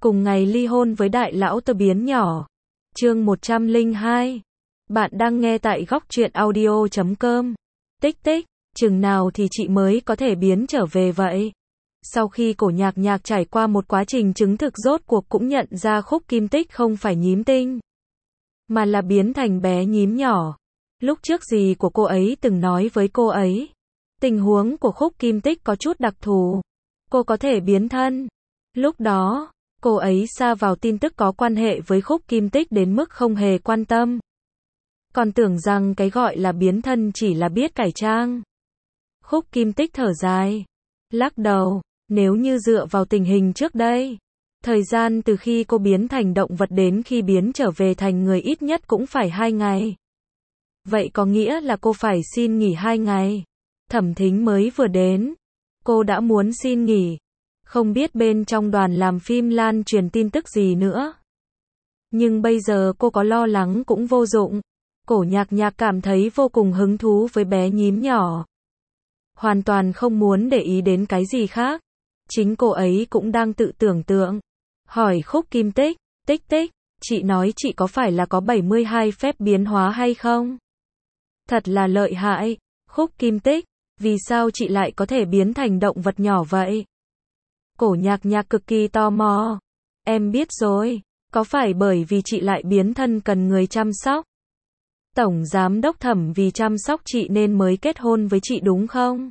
cùng ngày ly hôn với đại lão tơ biến nhỏ. Chương 102. Bạn đang nghe tại góc truyện audio.com. Tích tích, chừng nào thì chị mới có thể biến trở về vậy? Sau khi Cổ Nhạc Nhạc trải qua một quá trình chứng thực, rốt cuộc cũng nhận ra Khúc Kim Tích không phải nhím tinh, mà là biến thành bé nhím nhỏ. Lúc trước dì của cô ấy từng nói với cô ấy, tình huống của Khúc Kim Tích có chút đặc thù, cô có thể biến thân. Lúc đó, cô ấy sa vào tin tức có quan hệ với Khúc Kim Tích đến mức không hề quan tâm, còn tưởng rằng cái gọi là biến thân chỉ là biết cải trang. Khúc Kim Tích thở dài, lắc đầu, nếu như dựa vào tình hình trước đây, thời gian từ khi cô biến thành động vật đến khi biến trở về thành người ít nhất cũng phải 2 ngày. Vậy có nghĩa là cô phải xin nghỉ 2 ngày. Thẩm Thính mới vừa đến, cô đã muốn xin nghỉ. Không biết bên trong đoàn làm phim lan truyền tin tức gì nữa. Nhưng bây giờ cô có lo lắng cũng vô dụng. Cổ Nhạc Nhạc cảm thấy vô cùng hứng thú với bé nhím nhỏ, hoàn toàn không muốn để ý đến cái gì khác. Chính cô ấy cũng đang tự tưởng tượng. Hỏi Khúc Kim Tích, Tích Tích, chị nói chị có phải là có 72 phép biến hóa hay không? Thật là lợi hại. Khúc Kim Tích, vì sao chị lại có thể biến thành động vật nhỏ vậy? Cổ Nhạc Nhạc cực kỳ tò mò. Em biết rồi, có phải bởi vì chị lại biến thân cần người chăm sóc? Tổng giám đốc Thẩm vì chăm sóc chị nên mới kết hôn với chị đúng không?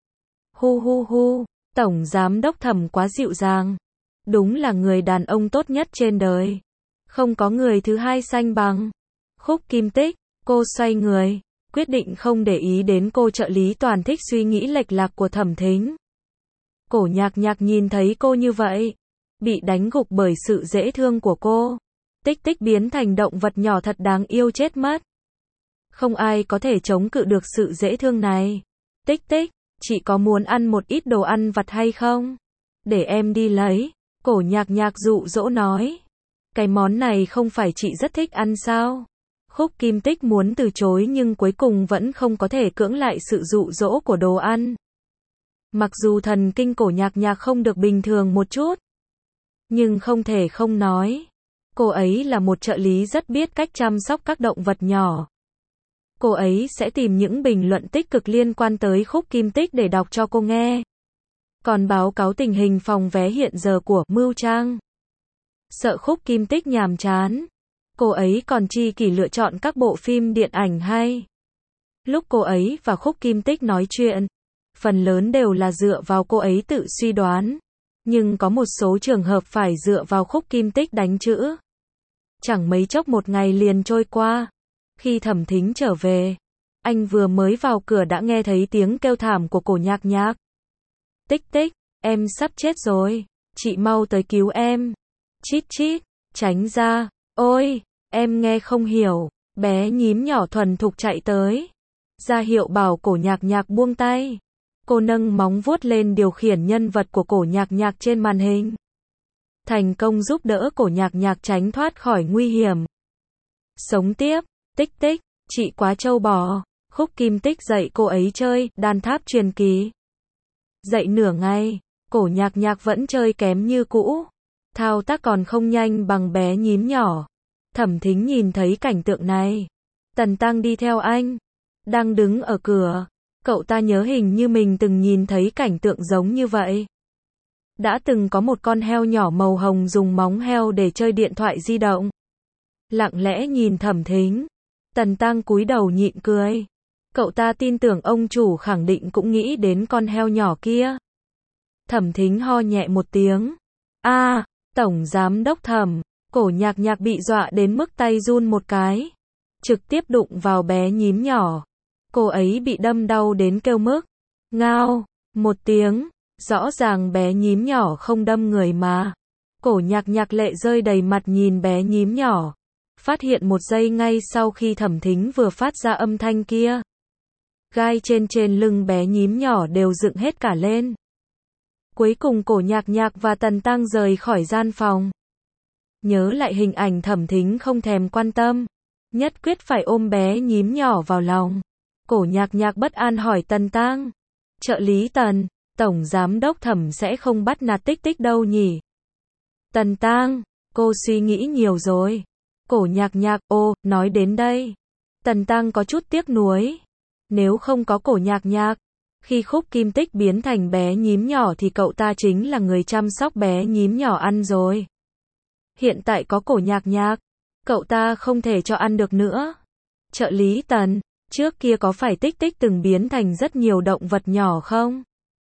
Hu hu hu, tổng giám đốc Thẩm quá dịu dàng. Đúng là người đàn ông tốt nhất trên đời. Không có người thứ hai sánh bằng. Khúc Kim Tích, cô xoay người, quyết định không để ý đến cô trợ lý toàn thích suy nghĩ lệch lạc của Thẩm Thính. Cổ Nhạc Nhạc nhìn thấy cô như vậy, bị đánh gục bởi sự dễ thương của cô. Tích Tích biến thành động vật nhỏ thật đáng yêu chết mất. Không ai có thể chống cự được sự dễ thương này. Tích Tích, chị có muốn ăn một ít đồ ăn vặt hay không? Để em đi lấy. Cổ Nhạc Nhạc dụ dỗ nói. Cái món này không phải chị rất thích ăn sao? Khúc Kim Tích muốn từ chối nhưng cuối cùng vẫn không có thể cưỡng lại sự dụ dỗ của đồ ăn. Mặc dù thần kinh Cổ Nhạc Nhạc không được bình thường một chút, nhưng không thể không nói, cô ấy là một trợ lý rất biết cách chăm sóc các động vật nhỏ. Cô ấy sẽ tìm những bình luận tích cực liên quan tới Khúc Kim Tích để đọc cho cô nghe. Còn báo cáo tình hình phòng vé hiện giờ của Mưu Trang. Sợ Khúc Kim Tích nhàm chán, cô ấy còn chi kỷ lựa chọn các bộ phim điện ảnh hay. Lúc cô ấy và Khúc Kim Tích nói chuyện, phần lớn đều là dựa vào cô ấy tự suy đoán, nhưng có một số trường hợp phải dựa vào Khúc Kim Tích đánh chữ. Chẳng mấy chốc một ngày liền trôi qua. Khi Thẩm Thính trở về, anh vừa mới vào cửa đã nghe thấy tiếng kêu thảm của Cổ Nhạc Nhạc. Tích Tích, em sắp chết rồi, chị mau tới cứu em. Chít chít, tránh ra. Ôi, em nghe không hiểu. Bé nhím nhỏ thuần thục chạy tới, ra hiệu bảo Cổ Nhạc Nhạc buông tay. Cô nâng móng vuốt lên điều khiển nhân vật của Cổ Nhạc Nhạc trên màn hình, thành công giúp đỡ Cổ Nhạc Nhạc tránh thoát khỏi nguy hiểm. Sống tiếp. Tích Tích, chị quá trâu bò. Khúc Kim Tích dạy cô ấy chơi đan tháp truyền kỳ. Dạy nửa ngày, Cổ Nhạc Nhạc vẫn chơi kém như cũ, thao tác còn không nhanh bằng bé nhím nhỏ. Thẩm Thính nhìn thấy cảnh tượng này, Tần Tăng đi theo anh, đang đứng ở cửa. Cậu ta nhớ hình như mình từng nhìn thấy cảnh tượng giống như vậy. Đã từng có một con heo nhỏ màu hồng dùng móng heo để chơi điện thoại di động. Lặng lẽ nhìn Thẩm Thính, Tần Tăng cúi đầu nhịn cười. Cậu ta tin tưởng ông chủ khẳng định cũng nghĩ đến con heo nhỏ kia. Thẩm Thính ho nhẹ một tiếng. Tổng giám đốc Thẩm. Cổ Nhạc Nhạc bị dọa đến mức tay run một cái, trực tiếp đụng vào bé nhím nhỏ. Cô ấy bị đâm đau đến kêu mức. Ngao, một tiếng, rõ ràng bé nhím nhỏ không đâm người mà. Cổ Nhạc Nhạc lệ rơi đầy mặt nhìn bé nhím nhỏ. Phát hiện một giây ngay sau khi Thẩm Thính vừa phát ra âm thanh kia, gai trên lưng bé nhím nhỏ đều dựng hết cả lên. Cuối cùng Cổ Nhạc Nhạc và Tần Tăng rời khỏi gian phòng. Nhớ lại hình ảnh Thẩm Thính không thèm quan tâm, nhất quyết phải ôm bé nhím nhỏ vào lòng. Cổ Nhạc Nhạc bất an hỏi Tần Tăng, trợ lý Tần, tổng giám đốc Thẩm sẽ không bắt nạt Tích Tích đâu nhỉ? Tần Tang, cô suy nghĩ nhiều rồi. Cổ Nhạc Nhạc, nói đến đây. Tần Tang có chút tiếc nuối. Nếu không có Cổ Nhạc Nhạc, khi Khúc Kim Tích biến thành bé nhím nhỏ thì cậu ta chính là người chăm sóc bé nhím nhỏ ăn rồi. Hiện tại có Cổ Nhạc Nhạc, cậu ta không thể cho ăn được nữa. Trợ lý Tần, trước kia có phải Tích Tích từng biến thành rất nhiều động vật nhỏ không?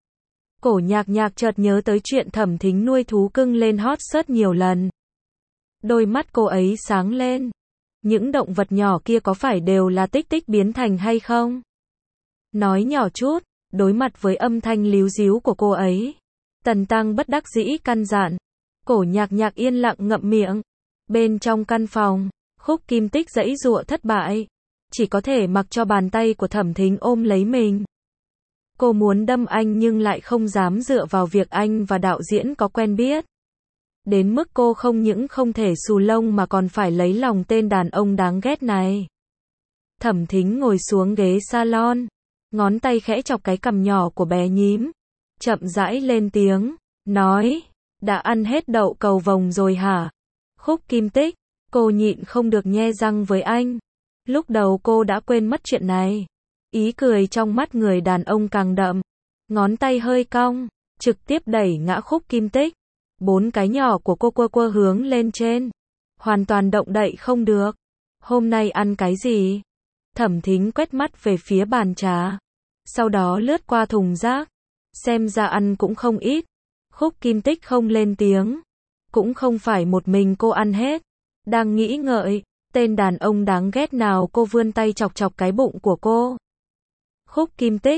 Cổ Nhạc Nhạc chợt nhớ tới chuyện Thẩm Thính nuôi thú cưng lên hot search nhiều lần. Đôi mắt cô ấy sáng lên. Những động vật nhỏ kia có phải đều là Tích Tích biến thành hay không? Nói nhỏ chút, đối mặt với âm thanh líu ríu của cô ấy. Tần Tăng bất đắc dĩ căn dặn. Cổ Nhạc Nhạc yên lặng ngậm miệng. Bên trong căn phòng, Khúc Kim Tích giãy giụa thất bại. Chỉ có thể mặc cho bàn tay của Thẩm Thính ôm lấy mình. Cô muốn đâm anh nhưng lại không dám dựa vào việc anh và đạo diễn có quen biết. Đến mức cô không những không thể xù lông mà còn phải lấy lòng tên đàn ông đáng ghét này. Thẩm Thính ngồi xuống ghế salon, ngón tay khẽ chọc cái cằm nhỏ của bé nhím. Chậm rãi lên tiếng, nói, đã ăn hết đậu cầu vồng rồi hả? Khúc Kim Tích, cô nhịn không được nhe răng với anh. Lúc đầu cô đã quên mất chuyện này. Ý cười trong mắt người đàn ông càng đậm. Ngón tay hơi cong, trực tiếp đẩy ngã Khúc Kim Tích. 4 cái nhỏ của cô quơ hướng lên trên. Hoàn toàn động đậy không được. Hôm nay ăn cái gì? Thẩm Thính quét mắt về phía bàn trà. Sau đó lướt qua thùng rác. Xem ra ăn cũng không ít. Khúc Kim Tích không lên tiếng. Cũng không phải một mình cô ăn hết. Đang nghĩ ngợi, tên đàn ông đáng ghét nào cô vươn tay chọc chọc cái bụng của cô. Khúc Kim Tích,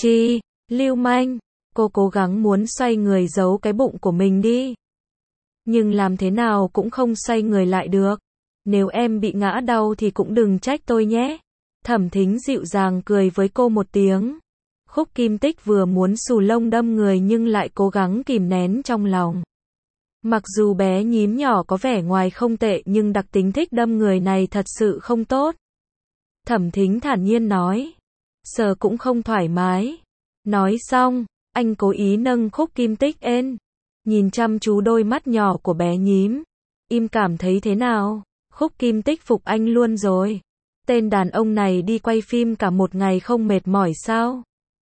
lưu manh. Cô cố gắng muốn xoay người giấu cái bụng của mình đi. Nhưng làm thế nào cũng không xoay người lại được. Nếu em bị ngã đau thì cũng đừng trách tôi nhé. Thẩm Thính dịu dàng cười với cô một tiếng. Khúc Kim Tích vừa muốn xù lông đâm người nhưng lại cố gắng kìm nén trong lòng. Mặc dù bé nhím nhỏ có vẻ ngoài không tệ nhưng đặc tính thích đâm người này thật sự không tốt. Thẩm Thính thản nhiên nói. Sờ cũng không thoải mái. Nói xong, anh cố ý nâng Khúc Kim Tích lên. Nhìn chăm chú đôi mắt nhỏ của bé nhím. Im cảm thấy thế nào? Khúc Kim Tích phục anh luôn rồi. Tên đàn ông này đi quay phim cả một ngày không mệt mỏi sao?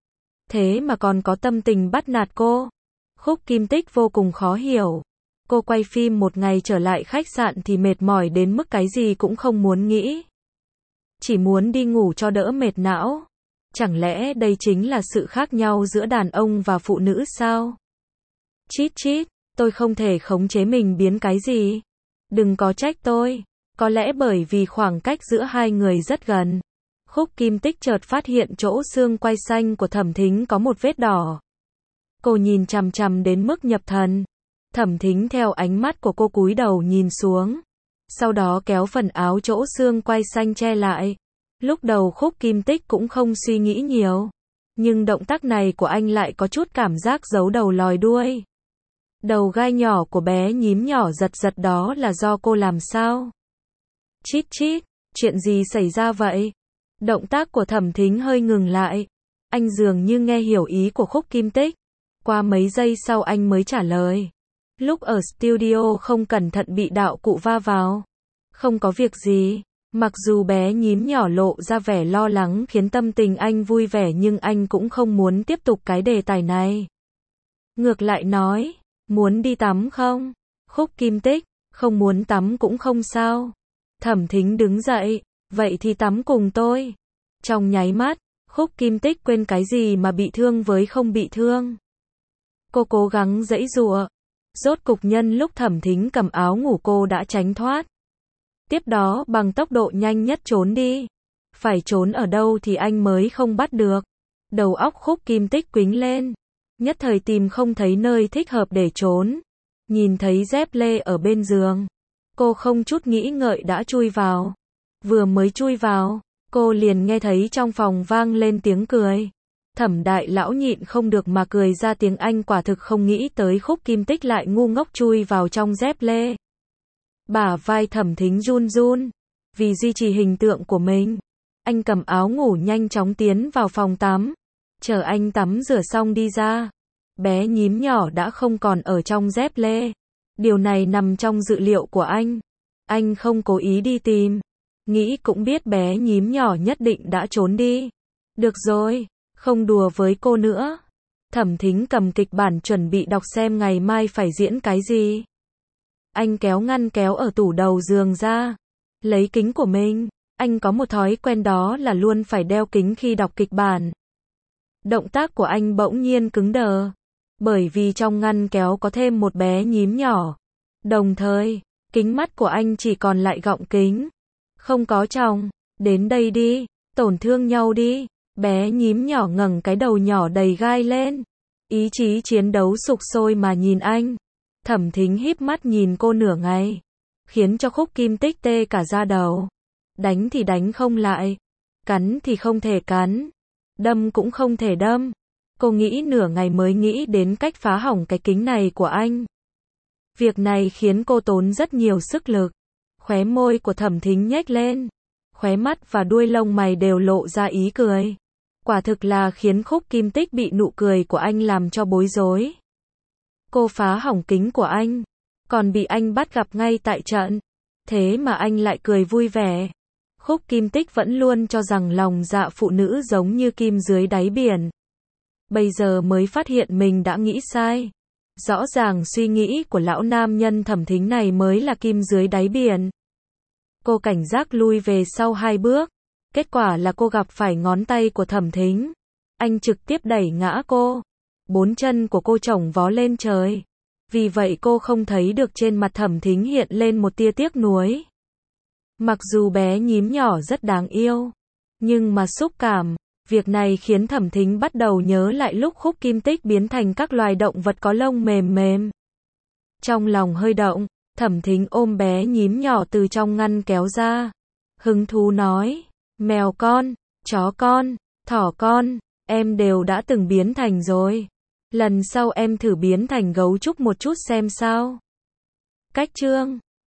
Thế mà còn có tâm tình bắt nạt cô. Khúc Kim Tích vô cùng khó hiểu. Cô quay phim một ngày trở lại khách sạn thì mệt mỏi đến mức cái gì cũng không muốn nghĩ. Chỉ muốn đi ngủ cho đỡ mệt não. Chẳng lẽ đây chính là sự khác nhau giữa đàn ông và phụ nữ sao? Chít chít, tôi không thể khống chế mình biến cái gì. Đừng có trách tôi. Có lẽ bởi vì khoảng cách giữa hai người rất gần. Khúc Kim Tích chợt phát hiện chỗ xương quai xanh của Thẩm Thính có một vết đỏ. Cô nhìn chằm chằm đến mức nhập thần. Thẩm Thính theo ánh mắt của cô cúi đầu nhìn xuống. Sau đó kéo phần áo chỗ xương quai xanh che lại. Lúc đầu Khúc Kim Tích cũng không suy nghĩ nhiều. Nhưng động tác này của anh lại có chút cảm giác giấu đầu lòi đuôi. Đầu gai nhỏ của bé nhím nhỏ giật giật đó là do cô làm sao? Chít chít, chuyện gì xảy ra vậy? Động tác của Thẩm Thính hơi ngừng lại. Anh dường như nghe hiểu ý của Khúc Kim Tích. Qua mấy giây sau anh mới trả lời. Lúc ở studio không cẩn thận bị đạo cụ va vào. Không có việc gì. Mặc dù bé nhím nhỏ lộ ra vẻ lo lắng khiến tâm tình anh vui vẻ nhưng anh cũng không muốn tiếp tục cái đề tài này. Ngược lại nói, muốn đi tắm không? Khúc Kim Tích, không muốn tắm cũng không sao. Thẩm Thính đứng dậy, vậy thì tắm cùng tôi. Trong nháy mắt, Khúc Kim Tích quên cái gì mà bị thương với không bị thương. Cô cố gắng giãy giụa. Rốt cục nhân lúc Thẩm Thính cầm áo ngủ cô đã tránh thoát. Tiếp đó bằng tốc độ nhanh nhất trốn đi. Phải trốn ở đâu thì anh mới không bắt được. Đầu óc Khúc Kim Tích quĩnh lên. Nhất thời tìm không thấy nơi thích hợp để trốn. Nhìn thấy dép lê ở bên giường. Cô không chút nghĩ ngợi đã chui vào. Vừa mới chui vào, cô liền nghe thấy trong phòng vang lên tiếng cười. Thẩm đại lão nhịn không được mà cười ra tiếng. Anh quả thực không nghĩ tới Khúc Kim Tích lại ngu ngốc chui vào trong dép lê. Bả vai Thẩm Thính run run. Vì duy trì hình tượng của mình, anh cầm áo ngủ nhanh chóng tiến vào phòng tắm. Chờ anh tắm rửa xong đi ra. Bé nhím nhỏ đã không còn ở trong dép lê. Điều này nằm trong dự liệu của anh. Anh không cố ý đi tìm. Nghĩ cũng biết bé nhím nhỏ nhất định đã trốn đi. Được rồi, không đùa với cô nữa. Thẩm Thính cầm kịch bản chuẩn bị đọc xem ngày mai phải diễn cái gì. Anh kéo ngăn kéo ở tủ đầu giường ra. Lấy kính của mình. Anh có một thói quen đó là luôn phải đeo kính khi đọc kịch bản. Động tác của anh bỗng nhiên cứng đờ. Bởi vì trong ngăn kéo có thêm một bé nhím nhỏ. Đồng thời, kính mắt của anh chỉ còn lại gọng kính. Không có tròng. Đến đây đi. Tổn thương nhau đi. Bé nhím nhỏ ngẩng cái đầu nhỏ đầy gai lên. Ý chí chiến đấu sục sôi mà nhìn anh. Thẩm Thính híp mắt nhìn cô nửa ngày. Khiến cho Khúc Kim Tích tê cả da đầu. Đánh thì đánh không lại. Cắn thì không thể cắn. Đâm cũng không thể đâm. Cô nghĩ nửa ngày mới nghĩ đến cách phá hỏng cái kính này của anh. Việc này khiến cô tốn rất nhiều sức lực. Khóe môi của Thẩm Thính nhếch lên. Khóe mắt và đuôi lông mày đều lộ ra ý cười. Quả thực là khiến Khúc Kim Tích bị nụ cười của anh làm cho bối rối. Cô phá hỏng kính của anh. Còn bị anh bắt gặp ngay tại trận. Thế mà anh lại cười vui vẻ. Khúc Kim Tích vẫn luôn cho rằng lòng dạ phụ nữ giống như kim dưới đáy biển. Bây giờ mới phát hiện mình đã nghĩ sai. Rõ ràng suy nghĩ của lão nam nhân Thẩm Thính này mới là kim dưới đáy biển. Cô cảnh giác lui về sau 2 bước. Kết quả là cô gặp phải ngón tay của Thẩm Thính. Anh trực tiếp đẩy ngã cô. 4 chân của cô chổng vó lên trời. Vì vậy cô không thấy được trên mặt Thẩm Thính hiện lên một tia tiếc nuối. Mặc dù bé nhím nhỏ rất đáng yêu, nhưng mà xúc cảm, việc này khiến Thẩm Thính bắt đầu nhớ lại lúc Khúc Kim Tích biến thành các loài động vật có lông mềm mềm. Trong lòng hơi động, Thẩm Thính ôm bé nhím nhỏ từ trong ngăn kéo ra. Hứng thú nói, mèo con, chó con, thỏ con, em đều đã từng biến thành rồi. Lần sau em thử biến thành gấu trúc một chút xem sao. Cách chương